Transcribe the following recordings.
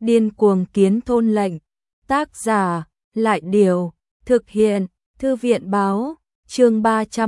Điên cuồng kiến thôn lệnh. Tác giả, Lại Điều, thực hiện, Thư viện báo, chương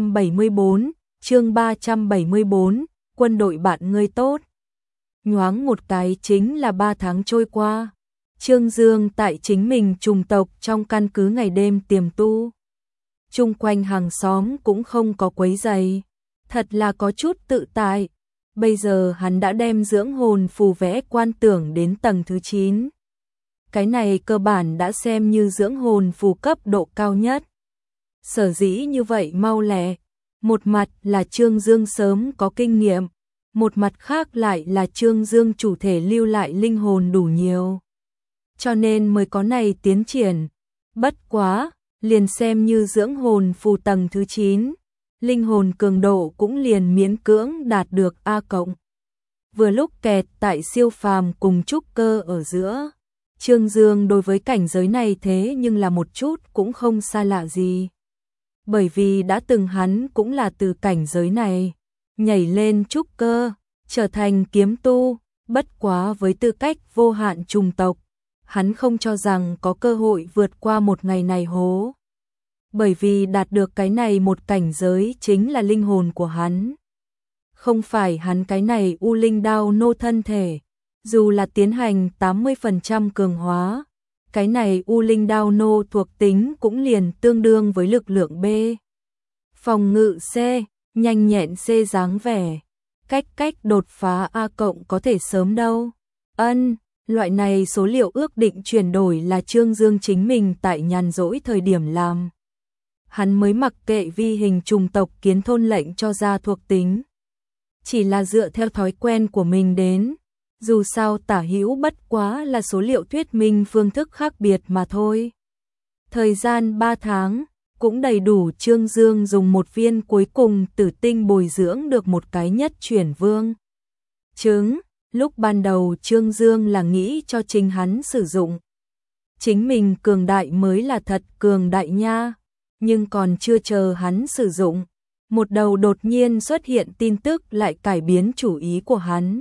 374, quân đội bạn ngươi tốt. Nhoáng một cái chính là 3 tháng trôi qua. Trương Dương tại chính mình trùng tộc trong căn cứ ngày đêm tiềm tu. Chung quanh hàng xóm cũng không có quấy rầy, thật là có chút tự tại. Bây giờ hắn đã đem dưỡng hồn phù vẽ quan tưởng đến tầng thứ 9. Cái này cơ bản đã xem như dưỡng hồn phù cấp độ cao nhất. Sở dĩ như vậy mau lẹ, một mặt là Trương Dương sớm có kinh nghiệm, một mặt khác lại là Trương Dương chủ thể lưu lại linh hồn đủ nhiều. Cho nên mới có này tiến triển. Bất quá, liền xem như dưỡng hồn phù tầng thứ 9, linh hồn cường độ cũng liền miễn cưỡng đạt được A cộng. Vừa lúc kẹt tại siêu phàm cùng trúc cơ ở giữa. Trương Dương đối với cảnh giới này thế nhưng là một chút cũng không xa lạ gì. Bởi vì đã từng hắn cũng là từ cảnh giới này, nhảy lên trúc cơ, trở thành kiếm tu, bất quá với tư cách vô hạn trùng tộc, hắn không cho rằng có cơ hội vượt qua một ngày này hố. Bởi vì đạt được cái này một cảnh giới chính là linh hồn của hắn. Không phải hắn cái này u linh đao nô thân thể, dù là tiến hành 80% cường hóa, cái này u linh đao nô thuộc tính cũng liền tương đương với lực lượng B. Phòng ngự C, nhanh nhẹn C dáng vẻ. Cách đột phá A cộng có thể sớm đâu. Loại này số liệu ước định chuyển đổi là Trương Dương chính mình tại nhàn rỗi thời điểm làm. Hắn mới mặc kệ vi hình trùng tộc kiến thôn lệnh cho ra thuộc tính. Chỉ là dựa theo thói quen của mình đến, dù sao tả hữu bất quá là số liệu thuyết minh phương thức khác biệt mà thôi. Thời gian 3 tháng, cũng đầy đủ Trương Dương dùng một viên cuối cùng tử tinh bồi dưỡng được một cái nhất chuyển vương trứng. Lúc ban đầu Trương Dương là nghĩ cho chính hắn sử dụng. Chính mình cường đại mới là thật cường đại nha. Nhưng còn chưa chờ hắn sử dụng, một đầu đột nhiên xuất hiện tin tức lại cải biến chủ ý của hắn.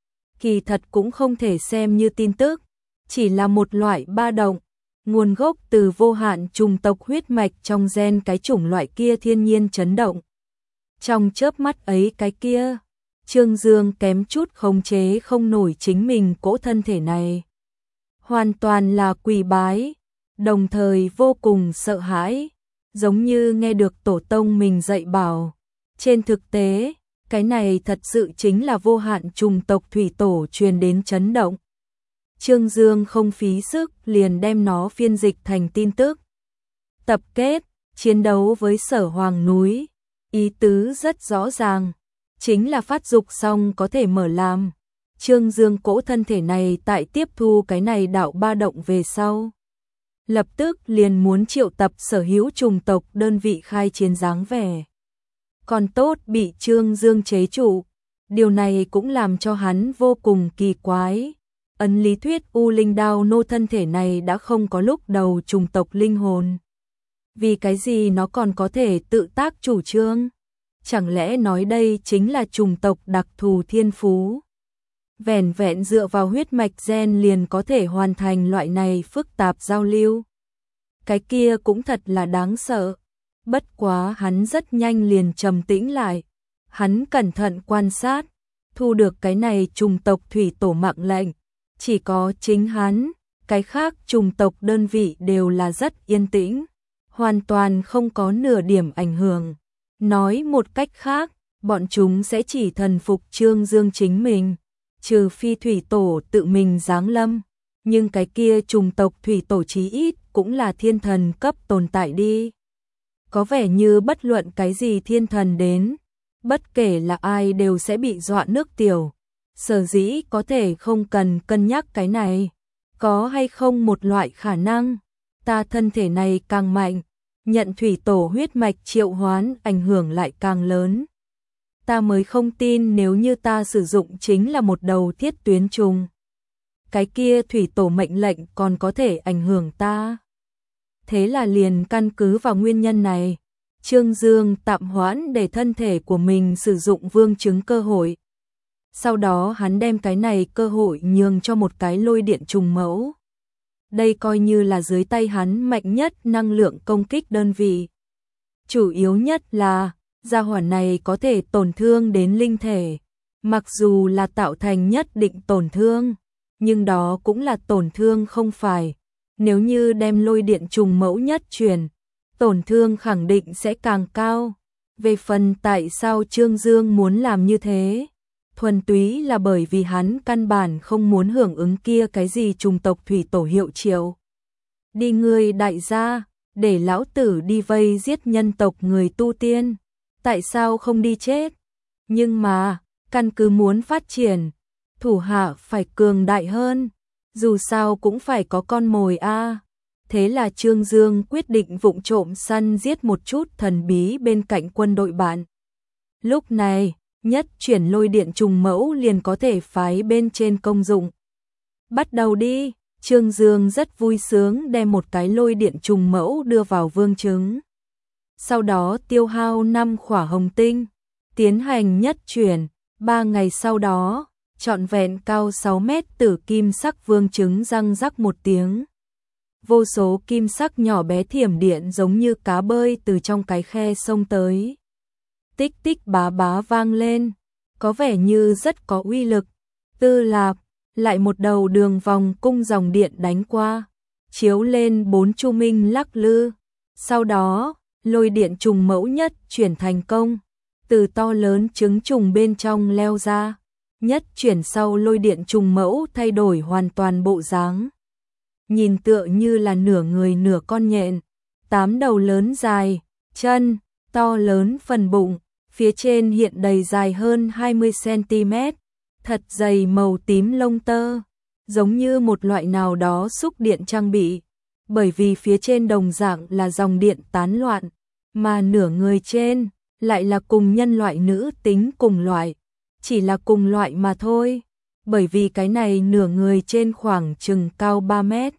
Kỳ thật cũng không thể xem như tin tức, chỉ là một loại ba động, nguồn gốc từ vô hạn trùng tộc huyết mạch trong gen cái chủng loại kia thiên nhiên chấn động. Trong chớp mắt ấy cái kia, Trương Dương kém chút khống chế không nổi chính mình cỗ thân thể này. Hoàn toàn là quỳ bái, đồng thời vô cùng sợ hãi, giống như nghe được tổ tông mình dạy bảo. Trên thực tế, cái này thật sự chính là vô hạn trùng tộc thủy tổ truyền đến chấn động. Trương Dương không phí sức liền đem nó phiên dịch thành tin tức. Tập kết, chiến đấu với Sở Hoàng núi, ý tứ rất rõ ràng, chính là phát dục xong có thể mở làm. Trương Dương cỗ thân thể này tại tiếp thu cái này đạo ba động về sau, lập tức liền muốn triệu tập sở hữu trùng tộc đơn vị khai chiến dáng vẻ. Còn tốt bị Trương Dương chế trụ, điều này cũng làm cho hắn vô cùng kỳ quái. Ấn lý thuyết u linh đao nô thân thể này đã không có lúc đầu trùng tộc linh hồn. Vì cái gì nó còn có thể tự tác chủ trương? Chẳng lẽ nói đây chính là trùng tộc đặc thù thiên phú? Vẻn vẹn dựa vào huyết mạch gen liền có thể hoàn thành loại này phức tạp giao lưu. Cái kia cũng thật là đáng sợ. Bất quá hắn rất nhanh liền trầm tĩnh lại. Hắn cẩn thận quan sát, thu được cái này trùng tộc thủy tổ mạng lệnh. Chỉ có chính hắn, cái khác trùng tộc đơn vị đều là rất yên tĩnh, hoàn toàn không có nửa điểm ảnh hưởng. Nói một cách khác, bọn chúng sẽ chỉ thần phục Trương Dương chính mình, trừ phi thủy tổ tự mình giáng lâm. Nhưng cái kia trùng tộc thủy tổ chí ít cũng là thiên thần cấp tồn tại đi. Có vẻ như bất luận cái gì thiên thần đến, bất kể là ai đều sẽ bị dọa nước tiểu. Sở dĩ có thể không cần cân nhắc cái này, có hay không một loại khả năng, ta thân thể này càng mạnh, nhận thủy tổ huyết mạch triệu hoán ảnh hưởng lại càng lớn. Ta mới không tin nếu như ta sử dụng chính là một đầu thiết tuyến trùng. Cái kia thủy tổ mệnh lệnh còn có thể ảnh hưởng ta. Thế là liền căn cứ vào nguyên nhân này, Trương Dương tạm hoãn để thân thể của mình sử dụng vương chứng cơ hội. Sau đó hắn đem cái này cơ hội nhường cho một cái lôi điện trùng mẫu. Đây coi như là dưới tay hắn mạnh nhất năng lượng công kích đơn vị. Chủ yếu nhất là, gia hỏa này có thể tổn thương đến linh thể. Mặc dù là tạo thành nhất định tổn thương, nhưng đó cũng là tổn thương không phải. Nếu như đem lôi điện trùng mẫu nhất truyền, tổn thương khẳng định sẽ càng cao. Về phần tại sao Trương Dương muốn làm như thế, thuần túy là bởi vì hắn căn bản không muốn hưởng ứng kia cái gì trùng tộc thủy tổ hiệu triệu. Đi ngươi đại gia, để lão tử đi vây giết nhân tộc người tu tiên, tại sao không đi chết? Nhưng mà, căn cứ muốn phát triển, thủ hạ phải cường đại hơn, dù sao cũng phải có con mồi a. Thế là Trương Dương quyết định vụng trộm săn giết một chút thần bí bên cạnh quân đội bạn. Lúc này, nhất chuyển lôi điện trùng mẫu liền có thể phái bên trên công dụng. Bắt đầu đi, Trương Dương rất vui sướng đem một cái lôi điện trùng mẫu đưa vào vương trứng. Sau đó tiêu hao 5 khỏa hồng tinh, tiến hành nhất chuyển, 3 ngày sau đó, trọn vẹn cao 6 mét tử kim sắc vương trứng răng rắc một tiếng. Vô số kim sắc nhỏ bé thiểm điện giống như cá bơi từ trong cái khe sông tới. Tích tích bá bá vang lên, có vẻ như rất có uy lực. Tư Lạp, lại một đầu đường vòng cung dòng điện đánh qua, chiếu lên 4 chu minh lắc lư. Sau đó, lôi điện trùng mẫu nhất chuyển thành công, từ to lớn trứng trùng bên trong leo ra. Nhất chuyển sau lôi điện trùng mẫu thay đổi hoàn toàn bộ dáng. Nhìn tựa như là nửa người nửa con nhện, 8 đầu lớn dài, chân, to lớn phần bụng, phía trên hiện đầy dài hơn 20 cm, thật dày màu tím lông tơ, giống như một loại nào đó xúc điện trang bị, bởi vì phía trên đồng dạng là dòng điện tán loạn, mà nửa người trên lại là cùng nhân loại nữ tính cùng loại, chỉ là cùng loại mà thôi, bởi vì cái này nửa người trên khoảng chừng cao 3 mét.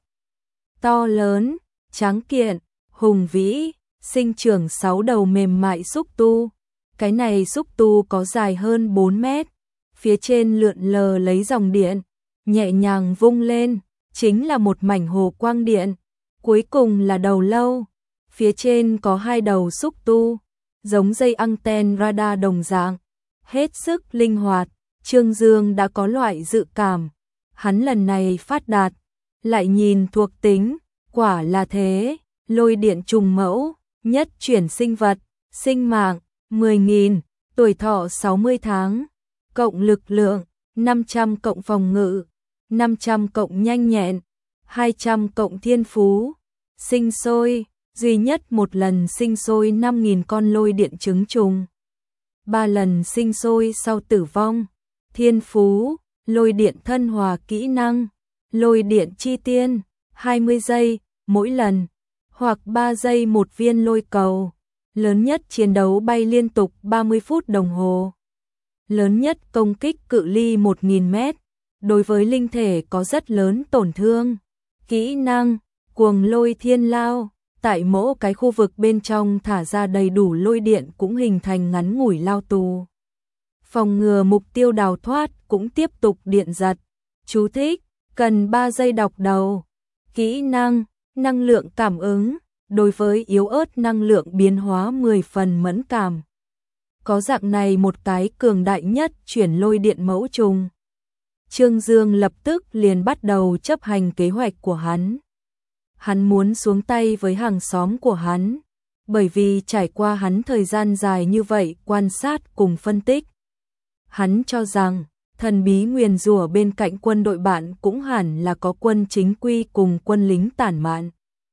To lớn, tráng kiện, hùng vĩ, sinh trưởng 6 đầu mềm mại xúc tu. Cái này xúc tu có dài hơn 4 mét, phía trên lượn lờ lấy dòng điện, nhẹ nhàng vung lên, chính là một mảnh hồ quang điện. Cuối cùng là đầu lâu, phía trên có 2 đầu xúc tu, giống dây anten radar đồng dạng, hết sức linh hoạt. Trương Dương đã có loại dự cảm, hắn lần này phát đạt, lại nhìn thuộc tính, quả là thế, lôi điện trùng mẫu, nhất chuyển sinh vật, sinh mạng, 10.000, tuổi thọ 60 tháng, cộng lực lượng, 500 cộng phòng ngự, 500 cộng nhanh nhẹn, 200 cộng thiên phú, sinh sôi, duy nhất một lần sinh sôi 5.000 con lôi điện trứng trùng, 3 lần sinh sôi sau tử vong, thiên phú, lôi điện thân hòa kỹ năng, lôi điện chi tiên, 20 giây, mỗi lần, hoặc 3 giây một viên lôi cầu, lớn nhất chiến đấu bay liên tục 30 phút đồng hồ, lớn nhất công kích cự ly 1.000 mét, đối với linh thể có rất lớn tổn thương, kỹ năng, cuồng lôi thiên lao, tại mỗi cái khu vực bên trong thả ra đầy đủ lôi điện cũng hình thành ngắn ngủi lao tù. Phòng ngừa mục tiêu đào thoát cũng tiếp tục điện giật. Chú thích, cần 3 giây đọc đầu. Kỹ năng, năng lượng cảm ứng, đối với yếu ớt năng lượng biến hóa 10 phần mẫn cảm. Có dạng này một cái cường đại nhất chuyển lôi điện mẫu trùng. Trương Dương lập tức liền bắt đầu chấp hành kế hoạch của hắn. Hắn muốn xuống tay với hàng xóm của hắn, bởi vì trải qua hắn thời gian dài như vậy quan sát cùng phân tích. Hắn cho rằng, thần bí nguyền rủa bên cạnh quân đội bạn cũng hẳn là có quân chính quy cùng quân lính tản mạn.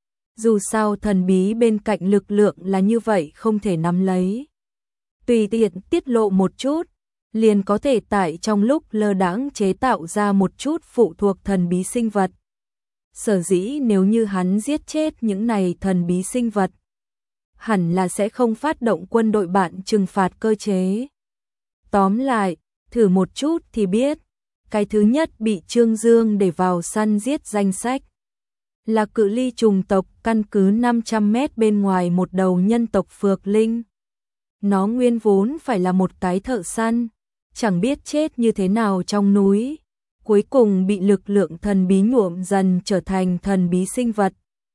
Dù sao thần bí bên cạnh lực lượng là như vậy không thể nắm lấy. Tùy tiện tiết lộ một chút, liền có thể tại trong lúc lơ đãng chế tạo ra một chút phụ thuộc thần bí sinh vật. Sở dĩ nếu như hắn giết chết những này thần bí sinh vật, hẳn là sẽ không phát động quân đội bạn trừng phạt cơ chế. Tóm lại, thử một chút thì biết, cái thứ nhất bị Trương Dương để vào săn giết danh sách là cự ly trùng tộc căn cứ 500 mét bên ngoài một đầu nhân tộc phược linh. Nó nguyên vốn phải là một cái thợ săn, chẳng biết chết như thế nào trong núi, cuối cùng bị lực lượng thần bí nhuộm dần trở thành thần bí sinh vật.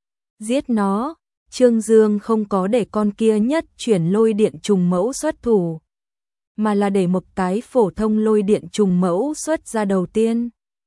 Giết nó, Trương Dương không có để con kia nhất chuyển lôi điện trùng mẫu xuất thủ, mà là để một cái phổ thông lôi điện trùng mẫu xuất ra đầu tiên.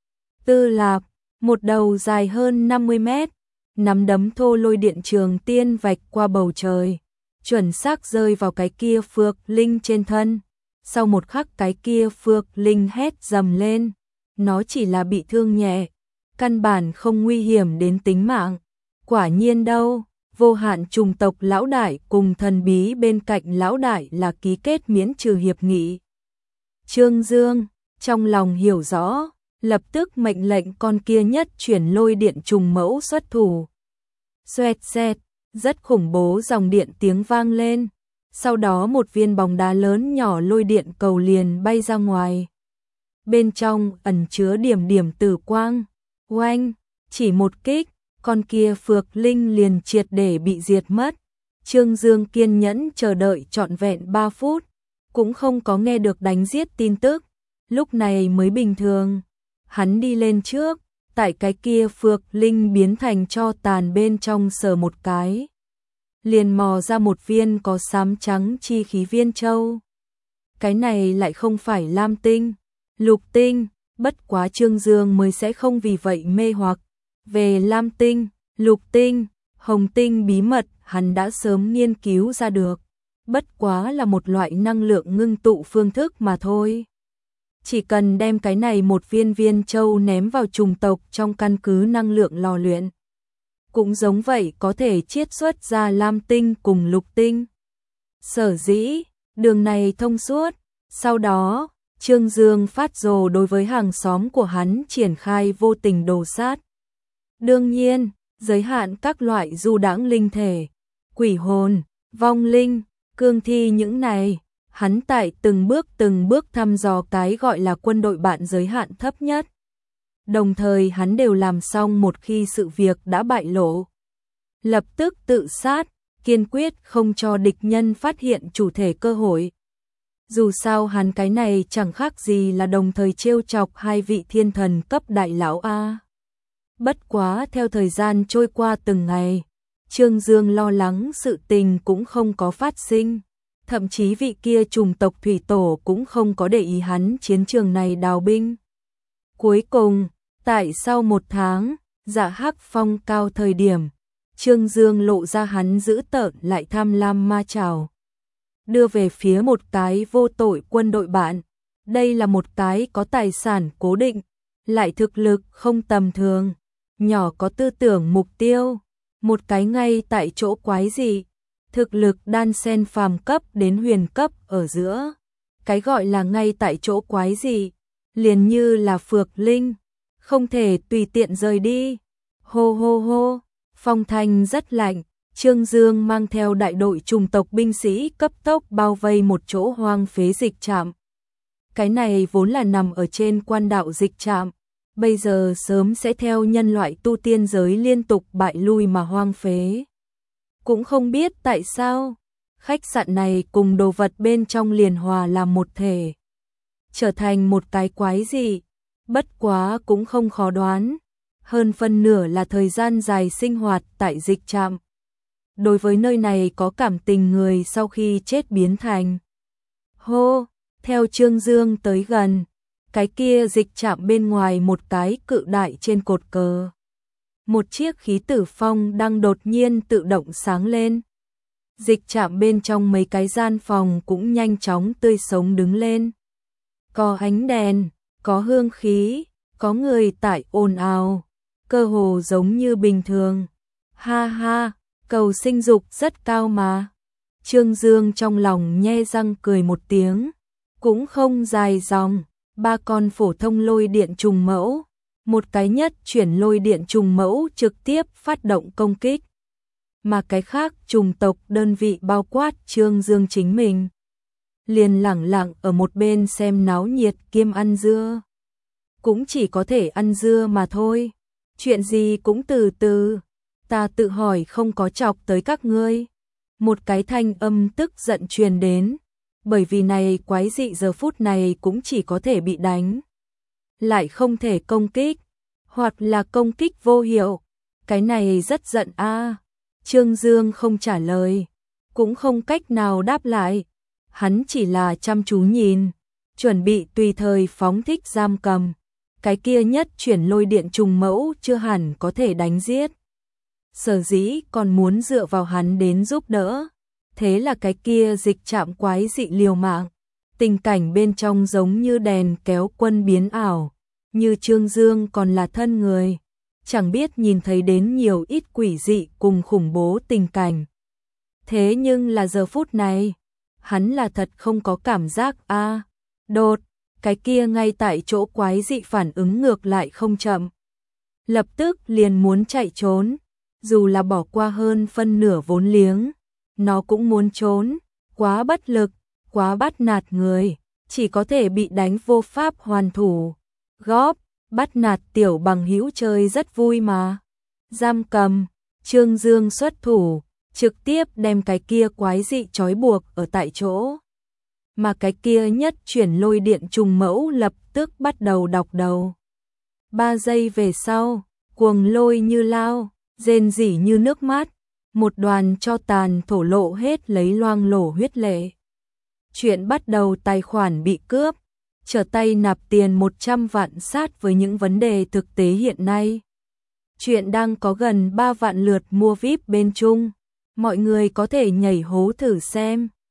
Tư Lạp, một đầu dài hơn 50 mét, nắm đấm thô lôi điện trường tiên vạch qua bầu trời, chuẩn xác rơi vào cái kia phược linh trên thân. Sau một khắc cái kia phược linh hét dầm lên, nó chỉ là bị thương nhẹ, căn bản không nguy hiểm đến tính mạng. Quả nhiên đâu, vô hạn trùng tộc lão đại cùng thần bí bên cạnh lão đại là ký kết miễn trừ hiệp nghị. Trương Dương, trong lòng hiểu rõ, lập tức mệnh lệnh con kia nhất chuyển lôi điện trùng mẫu xuất thủ. Xoẹt xẹt, rất khủng bố dòng điện tiếng vang lên, sau đó một viên bóng đá lớn nhỏ lôi điện cầu liền bay ra ngoài. Bên trong ẩn chứa điểm điểm tử quang, oanh, chỉ một kích, con kia phược linh liền triệt để bị diệt mất. Trương Dương kiên nhẫn chờ đợi trọn vẹn 3 phút, cũng không có nghe được đánh giết tin tức, lúc này mới bình thường. Hắn đi lên trước, tại cái kia phược linh biến thành tro tàn bên trong sờ một cái, liền mò ra một viên có xám trắng chi khí viên châu. Cái này lại không phải lam tinh, lục tinh, bất quá Trương Dương mới sẽ không vì vậy mê hoặc. Về lam tinh, lục tinh, hồng tinh bí mật hắn đã sớm nghiên cứu ra được, bất quá là một loại năng lượng ngưng tụ phương thức mà thôi. Chỉ cần đem cái này một viên viên châu ném vào trùng tộc trong căn cứ năng lượng lò luyện, cũng giống vậy có thể chiết xuất ra lam tinh cùng lục tinh. Sở dĩ, đường này thông suốt, sau đó, Trương Dương phát rồ đối với hàng xóm của hắn triển khai vô tình đồ sát. Đương nhiên, giới hạn các loại du đãng linh thể, quỷ hồn, vong linh, cương thi những này, hắn tại từng bước thăm dò cái gọi là quân đội bạn giới hạn thấp nhất. Đồng thời hắn đều làm xong một khi sự việc đã bại lộ. Lập tức tự sát, kiên quyết không cho địch nhân phát hiện chủ thể cơ hội. Dù sao hắn cái này chẳng khác gì là đồng thời trêu chọc hai vị thiên thần cấp đại lão A. Bất quá theo thời gian trôi qua từng ngày, Trương Dương lo lắng sự tình cũng không có phát sinh. Thậm chí vị kia trùng tộc thủy tổ cũng không có để ý hắn chiến trường này đào binh. Cuối cùng, tại sau 1 tháng, Dạ Hắc phong cao thời điểm, Trương Dương lộ ra hắn dữ tợn lại tham lam ma trảo, đưa về phía một cái vô tội quân đội bạn. Đây là một cái có tài sản cố định, lại thực lực không tầm thường, nhỏ có tư tưởng mục tiêu, một cái ngay tại chỗ quái dị, thực lực đan xen phàm cấp đến huyền cấp ở giữa. Cái gọi là ngay tại chỗ quái dị, liền như là phược linh, không thể tùy tiện rời đi. Hô hô hô, phong thanh rất lạnh, Trương Dương mang theo đại đội trùng tộc binh sĩ cấp tốc bao vây một chỗ hoang phế dịch trạm. Cái này vốn là nằm ở trên quan đạo dịch trạm, bây giờ sớm sẽ theo nhân loại tu tiên giới liên tục bại lui mà hoang phế. Cũng không biết tại sao, khách sạn này cùng đồ vật bên trong liền hòa làm một thể, trở thành một cái quái dị, bất quá cũng không khó đoán, hơn phân nửa là thời gian dài sinh hoạt tại dịch trạm. Đối với nơi này có cảm tình người sau khi chết biến thành. Hô, theo Trương Dương tới gần, cái kia dịch trạm bên ngoài một cái cự đại trên cột cờ. Một chiếc khí tử phong đang đột nhiên tự động sáng lên. Dịch trạm bên trong mấy cái gian phòng cũng nhanh chóng tươi sống đứng lên. Có ánh đèn, có hương khí, có người tại ồn ào, cơ hồ giống như bình thường. Ha ha, cầu sinh dục rất cao mà. Trương Dương trong lòng nhe răng cười một tiếng, cũng không dài dòng, 3 con phổ thông lôi điện trùng mẫu, một cái nhất chuyển lôi điện trùng mẫu trực tiếp phát động công kích. Mà cái khác trùng tộc đơn vị bao quát Trương Dương chính mình, liền lẳng lặng ở một bên xem náo nhiệt kiêm ăn dưa. Cũng chỉ có thể ăn dưa mà thôi, chuyện gì cũng từ từ, ta tự hỏi không có chọc tới các ngươi. Một cái thanh âm tức giận truyền đến, bởi vì này quái dị giờ phút này cũng chỉ có thể bị đánh, lại không thể công kích, hoặc là công kích vô hiệu. Cái này rất giận a. Trương Dương không trả lời, cũng không cách nào đáp lại, hắn chỉ là chăm chú nhìn, chuẩn bị tùy thời phóng thích giam cầm. Cái kia nhất chuyển lôi điện trùng mẫu chưa hẳn có thể đánh giết. Sở dĩ còn muốn dựa vào hắn đến giúp đỡ. Thế là cái kia dịch chạm quái dị liều mạng. Tình cảnh bên trong giống như đèn kéo quân biến ảo. Như Trương Dương còn là thân người. Chẳng biết nhìn thấy đến nhiều ít quỷ dị cùng khủng bố tình cảnh. Thế nhưng là giờ phút này, hắn là thật không có cảm giác a. Đột, cái kia ngay tại chỗ quái dị phản ứng ngược lại không chậm. Lập tức liền muốn chạy trốn, dù là bỏ qua hơn phân nửa vốn liếng, nó cũng muốn trốn, quá bất lực, quá bắt nạt người, chỉ có thể bị đánh vô pháp hoàn thủ. Góp, bắt nạt tiểu bằng hữu chơi rất vui mà. Giam cầm, Trương Dương xuất thủ, trực tiếp đem cái kia quái dị trói buộc ở tại chỗ. Mà cái kia nhất chuyển lôi điện trùng mẫu lập tức bắt đầu đọc đầu. 3 giây về sau, cuồng lôi như lao, rên rỉ như nước mắt, một đoàn cho tàn thổ lộ hết lấy loang lổ huyết lệ. Chuyện bắt đầu tài khoản bị cướp, trở tay nạp tiền 100 vạn sát với những vấn đề thực tế hiện nay. Chuyện đang có gần 3 vạn lượt mua VIP bên Trung, mọi người có thể nhảy hố thử xem.